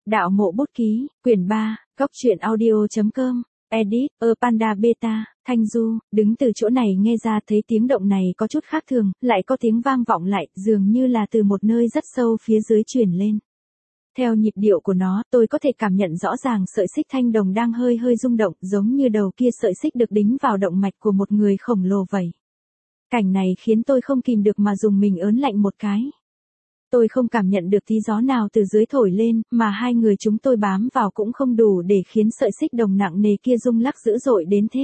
Đạo mộ bút ký, quyển 3, góc truyện audio.com, edit, Panda Beta, Thanh Du, đứng từ chỗ này nghe ra thấy tiếng động này có chút khác thường, lại có tiếng vang vọng lại, dường như là từ một nơi rất sâu phía dưới truyền lên. Theo nhịp điệu của nó, tôi có thể cảm nhận rõ ràng sợi xích thanh đồng đang hơi hơi rung động, giống như đầu kia sợi xích được đính vào động mạch của một người khổng lồ vậy. Cảnh này khiến tôi không kìm được mà dùng mình ớn lạnh một cái. Tôi không cảm nhận được tí gió nào từ dưới thổi lên, mà hai người chúng tôi bám vào cũng không đủ để khiến sợi xích đồng nặng nề kia rung lắc dữ dội đến thế.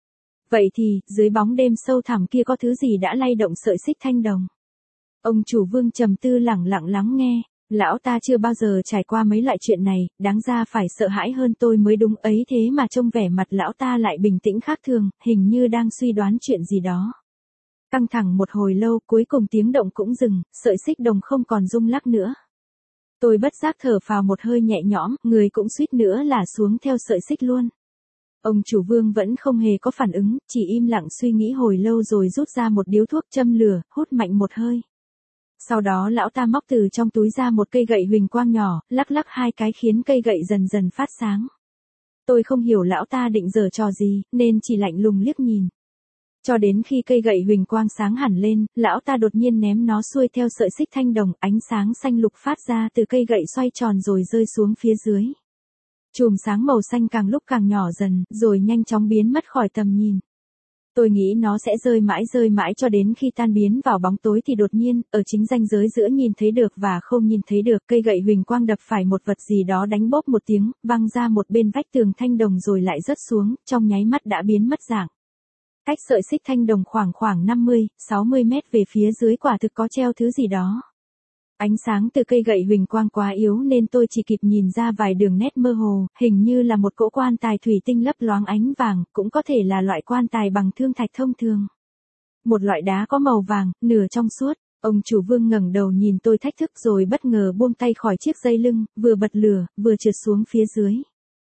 Vậy thì, dưới bóng đêm sâu thẳm kia có thứ gì đã lay động sợi xích thanh đồng? Ông chủ Vương trầm tư lẳng lặng lắng nghe. Lão ta chưa bao giờ trải qua mấy loại chuyện này, đáng ra phải sợ hãi hơn tôi mới đúng ấy, thế mà trông vẻ mặt lão ta lại bình tĩnh khác thường, hình như đang suy đoán chuyện gì đó. Căng thẳng một hồi lâu, cuối cùng tiếng động cũng dừng, sợi xích đồng không còn rung lắc nữa. Tôi bất giác thở phào một hơi nhẹ nhõm, người cũng suýt nữa là xuống theo sợi xích luôn. Ông chủ Vương vẫn không hề có phản ứng, chỉ im lặng suy nghĩ hồi lâu rồi rút ra một điếu thuốc châm lửa, hút mạnh một hơi. Sau đó lão ta móc từ trong túi ra một cây gậy huỳnh quang nhỏ, lắc lắc hai cái khiến cây gậy dần dần phát sáng. Tôi không hiểu lão ta định giở trò gì, nên chỉ lạnh lùng liếc nhìn. Cho đến khi cây gậy huỳnh quang sáng hẳn lên, lão ta đột nhiên ném nó xuôi theo sợi xích thanh đồng, ánh sáng xanh lục phát ra từ cây gậy xoay tròn rồi rơi xuống phía dưới. Chùm sáng màu xanh càng lúc càng nhỏ dần, rồi nhanh chóng biến mất khỏi tầm nhìn. Tôi nghĩ nó sẽ rơi mãi cho đến khi tan biến vào bóng tối thì đột nhiên, ở chính ranh giới giữa nhìn thấy được và không nhìn thấy được, cây gậy huỳnh quang đập phải một vật gì đó đánh bóp một tiếng, văng ra một bên vách tường thanh đồng rồi lại rớt xuống, trong nháy mắt đã biến mất dạng. Cách sợi xích thanh đồng khoảng 50-60 mét về phía dưới quả thực có treo thứ gì đó. Ánh sáng từ cây gậy huỳnh quang quá yếu nên tôi chỉ kịp nhìn ra vài đường nét mơ hồ, hình như là một cỗ quan tài thủy tinh lấp loáng ánh vàng, cũng có thể là loại quan tài bằng thương thạch thông thường. Một loại đá có màu vàng, nửa trong suốt. Ông chủ Vương ngẩng đầu nhìn tôi thách thức rồi bất ngờ buông tay khỏi chiếc dây lưng, vừa bật lửa, vừa trượt xuống phía dưới.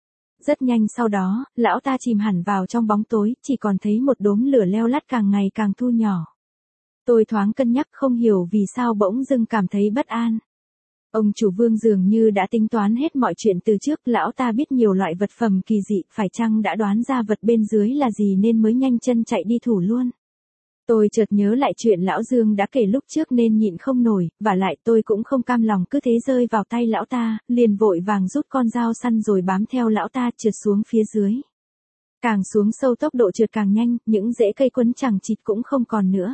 Rất nhanh sau đó, lão ta chìm hẳn vào trong bóng tối, chỉ còn thấy một đốm lửa leo lắt càng ngày càng thu nhỏ. Tôi thoáng cân nhắc không hiểu vì sao bỗng dưng cảm thấy bất an. Ông chủ Vương dường như đã tính toán hết mọi chuyện từ trước, lão ta biết nhiều loại vật phẩm kỳ dị, phải chăng đã đoán ra vật bên dưới là gì nên mới nhanh chân chạy đi thủ luôn. Tôi chợt nhớ lại chuyện lão Dương đã kể lúc trước nên nhịn không nổi, vả lại tôi cũng không cam lòng cứ thế rơi vào tay lão ta, liền vội vàng rút con dao săn rồi bám theo lão ta trượt xuống phía dưới. Càng xuống sâu tốc độ trượt càng nhanh, những rễ cây quấn chằng chịt cũng không còn nữa.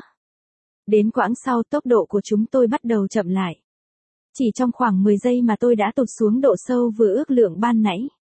Đến quãng sau tốc độ của chúng tôi bắt đầu chậm lại. Chỉ trong khoảng 10 giây mà tôi đã tụt xuống độ sâu vừa ước lượng ban nãy.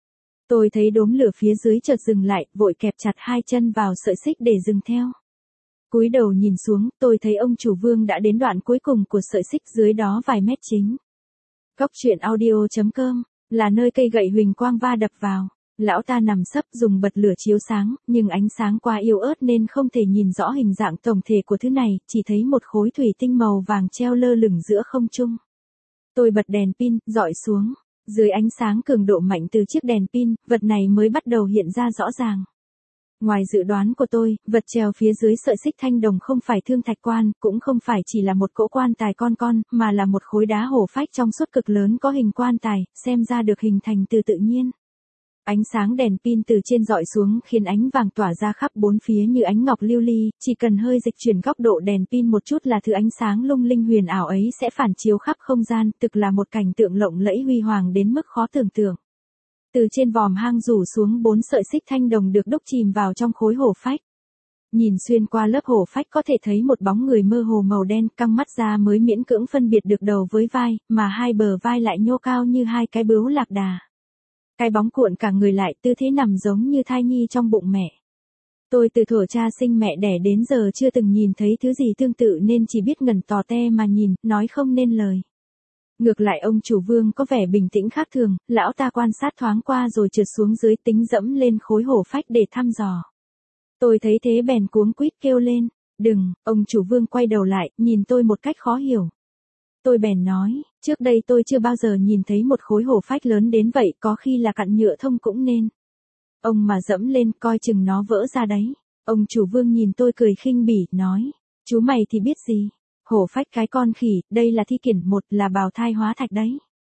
Tôi thấy đốm lửa phía dưới chợt dừng lại, vội kẹp chặt hai chân vào sợi xích để dừng theo. Cúi đầu nhìn xuống, tôi thấy ông chủ Vương đã đến đoạn cuối cùng của sợi xích, dưới đó vài mét chính. Góc truyện audio.com là nơi cây gậy huỳnh quang va đập vào. Lão ta nằm sấp dùng bật lửa chiếu sáng, nhưng ánh sáng quá yếu ớt nên không thể nhìn rõ hình dạng tổng thể của thứ này, chỉ thấy một khối thủy tinh màu vàng treo lơ lửng giữa không trung. Tôi bật đèn pin, dọi xuống. Dưới ánh sáng cường độ mạnh từ chiếc đèn pin, vật này mới bắt đầu hiện ra rõ ràng. Ngoài dự đoán của tôi, vật treo phía dưới sợi xích thanh đồng không phải thương thạch quan, cũng không phải chỉ là một cỗ quan tài con, mà là một khối đá hổ phách trong suốt cực lớn có hình quan tài, xem ra được hình thành từ tự nhiên. Ánh sáng đèn pin từ trên dọi xuống khiến ánh vàng tỏa ra khắp bốn phía như ánh ngọc lưu ly, chỉ cần hơi dịch chuyển góc độ đèn pin một chút là thứ ánh sáng lung linh huyền ảo ấy sẽ phản chiếu khắp không gian, thực là một cảnh tượng lộng lẫy huy hoàng đến mức khó tưởng tượng. Từ trên vòm hang rủ xuống 4 sợi xích thanh đồng được đúc chìm vào trong khối hổ phách. Nhìn xuyên qua lớp hổ phách có thể thấy một bóng người mơ hồ màu đen, căng mắt ra mới miễn cưỡng phân biệt được đầu với vai, mà hai bờ vai lại nhô cao như hai cái bướu lạc đà. Cái bóng cuộn cả người lại, tư thế nằm giống như thai nhi trong bụng mẹ. Tôi từ thuở cha sinh mẹ đẻ đến giờ chưa từng nhìn thấy thứ gì tương tự nên chỉ biết ngẩn tò te mà nhìn, nói không nên lời. Ngược lại ông chủ Vương có vẻ bình tĩnh khác thường, lão ta quan sát thoáng qua rồi trượt xuống dưới tính dẫm lên khối hổ phách để thăm dò. Tôi thấy thế bèn cuống quýt kêu lên, đừng, ông chủ Vương quay đầu lại, nhìn tôi một cách khó hiểu. Tôi bèn nói, trước đây tôi chưa bao giờ nhìn thấy một khối hổ phách lớn đến vậy, có khi là cặn nhựa thông cũng nên. Ông mà dẫm lên, coi chừng nó vỡ ra đấy. Ông chủ Vương nhìn tôi cười khinh bỉ, nói, chú mày thì biết gì. Hổ phách cái con khỉ, đây là thi kiển, một là bào thai hóa thạch đấy.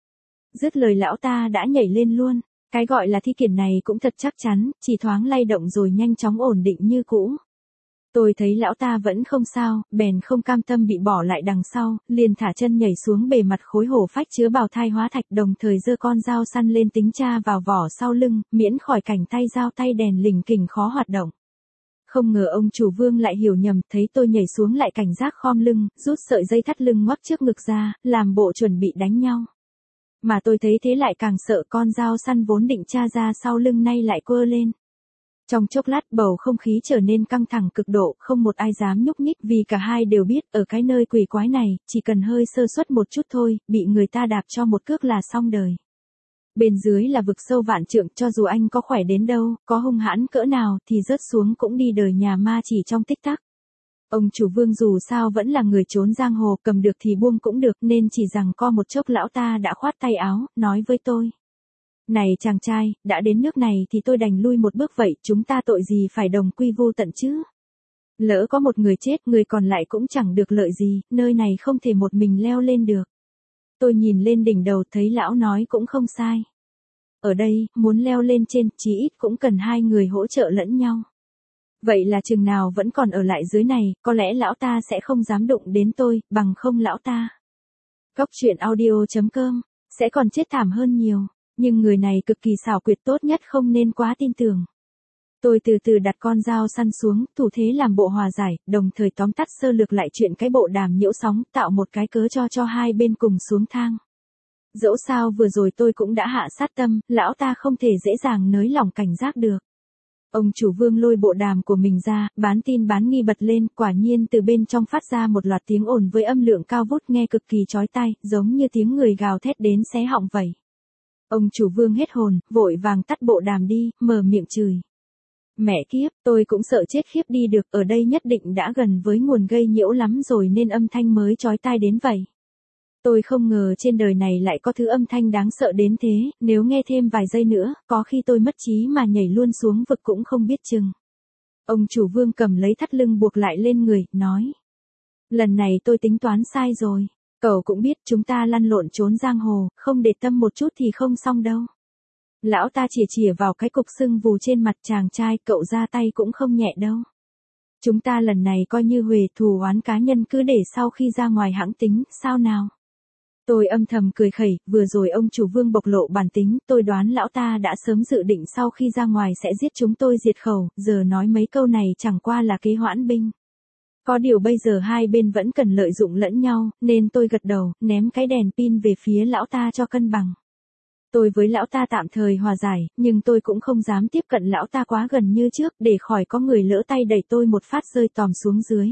Dứt lời lão ta đã nhảy lên luôn. Cái gọi là thi kiển này cũng thật chắc chắn, chỉ thoáng lay động rồi nhanh chóng ổn định như cũ. Tôi thấy lão ta vẫn không sao, bèn không cam tâm bị bỏ lại đằng sau, liền thả chân nhảy xuống bề mặt khối hổ phách chứa bào thai hóa thạch, đồng thời giơ con dao săn lên tính tra vào vỏ sau lưng, miễn khỏi cảnh tay dao tay đèn lình kình khó hoạt động. Không ngờ ông chủ Vương lại hiểu nhầm, thấy tôi nhảy xuống lại cảnh giác khom lưng, rút sợi dây thắt lưng ngoắc trước ngực ra, làm bộ chuẩn bị đánh nhau. Mà tôi thấy thế lại càng sợ, con dao săn vốn định tra ra sau lưng nay lại quơ lên. Trong chốc lát bầu không khí trở nên căng thẳng cực độ, không một ai dám nhúc nhích vì cả hai đều biết ở cái nơi quỷ quái này, chỉ cần hơi sơ suất một chút thôi, bị người ta đạp cho một cước là xong đời. Bên dưới là vực sâu vạn trượng, cho dù anh có khỏe đến đâu, có hung hãn cỡ nào thì rớt xuống cũng đi đời nhà ma chỉ trong tích tắc. Ông chủ Vương dù sao vẫn là người trốn giang hồ, cầm được thì buông cũng được, nên chỉ rằng co một chốc lão ta đã khoát tay áo, nói với tôi. Này chàng trai, đã đến nước này thì tôi đành lui một bước vậy, chúng ta tội gì phải đồng quy vu tận chứ? Lỡ có một người chết, người còn lại cũng chẳng được lợi gì, nơi này không thể một mình leo lên được. Tôi nhìn lên đỉnh đầu thấy lão nói cũng không sai. Ở đây, muốn leo lên trên, chí ít cũng cần hai người hỗ trợ lẫn nhau. Vậy là chừng nào vẫn còn ở lại dưới này, có lẽ lão ta sẽ không dám đụng đến tôi, bằng không lão ta. Góc truyện audio.com, sẽ còn chết thảm hơn nhiều, nhưng người này cực kỳ xảo quyệt, tốt nhất không nên quá tin tưởng. Tôi từ từ đặt con dao săn xuống, thủ thế làm bộ hòa giải, đồng thời tóm tắt sơ lược lại chuyện cái bộ đàm nhiễu sóng, tạo một cái cớ cho hai bên cùng xuống thang. Dẫu sao vừa rồi tôi cũng đã hạ sát tâm, lão ta không thể dễ dàng nới lỏng cảnh giác được. Ông chủ Vương lôi bộ đàm của mình ra, bán tin bán nghi bật lên, quả nhiên từ bên trong phát ra một loạt tiếng ồn với âm lượng cao vút nghe cực kỳ chói tai, giống như tiếng người gào thét đến xé họng vậy. Ông chủ Vương hết hồn, vội vàng tắt bộ đàm đi, mở miệng chửi. Mẹ kiếp, tôi cũng sợ chết khiếp đi được, ở đây nhất định đã gần với nguồn gây nhiễu lắm rồi nên âm thanh mới chói tai đến vậy. Tôi không ngờ trên đời này lại có thứ âm thanh đáng sợ đến thế, nếu nghe thêm vài giây nữa, có khi tôi mất trí mà nhảy luôn xuống vực cũng không biết chừng. Ông chủ Vương cầm lấy thắt lưng buộc lại lên người, nói. Lần này tôi tính toán sai rồi, cậu cũng biết chúng ta lăn lộn trốn giang hồ, không để tâm một chút thì không xong đâu. Lão ta chìa vào cái cục sưng vù trên mặt chàng trai, cậu ra tay cũng không nhẹ đâu. Chúng ta lần này coi như huề thù oán cá nhân, cứ để sau khi ra ngoài hãng tính, sao nào? Tôi âm thầm cười khẩy, vừa rồi ông chủ Vương bộc lộ bản tính, tôi đoán lão ta đã sớm dự định sau khi ra ngoài sẽ giết chúng tôi diệt khẩu, giờ nói mấy câu này chẳng qua là kế hoãn binh. Có điều bây giờ hai bên vẫn cần lợi dụng lẫn nhau, nên tôi gật đầu, ném cái đèn pin về phía lão ta cho cân bằng. Tôi với lão ta tạm thời hòa giải, nhưng tôi cũng không dám tiếp cận lão ta quá gần như trước, để khỏi có người lỡ tay đẩy tôi một phát rơi tòm xuống dưới.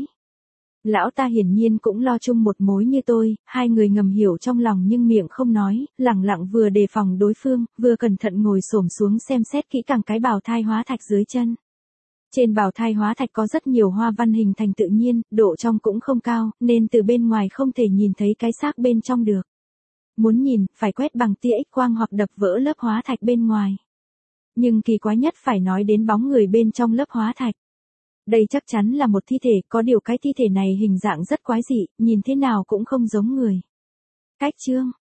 Lão ta hiển nhiên cũng lo chung một mối như tôi, hai người ngầm hiểu trong lòng nhưng miệng không nói, lẳng lặng vừa đề phòng đối phương, vừa cẩn thận ngồi xổm xuống xem xét kỹ càng cái bào thai hóa thạch dưới chân. Trên bào thai hóa thạch có rất nhiều hoa văn hình thành tự nhiên, độ trong cũng không cao, nên từ bên ngoài không thể nhìn thấy cái xác bên trong được. Muốn nhìn, phải quét bằng tia X-quang hoặc đập vỡ lớp hóa thạch bên ngoài. Nhưng kỳ quái nhất phải nói đến bóng người bên trong lớp hóa thạch. Đây chắc chắn là một thi thể, có điều cái thi thể này hình dạng rất quái dị, nhìn thế nào cũng không giống người. Cách chương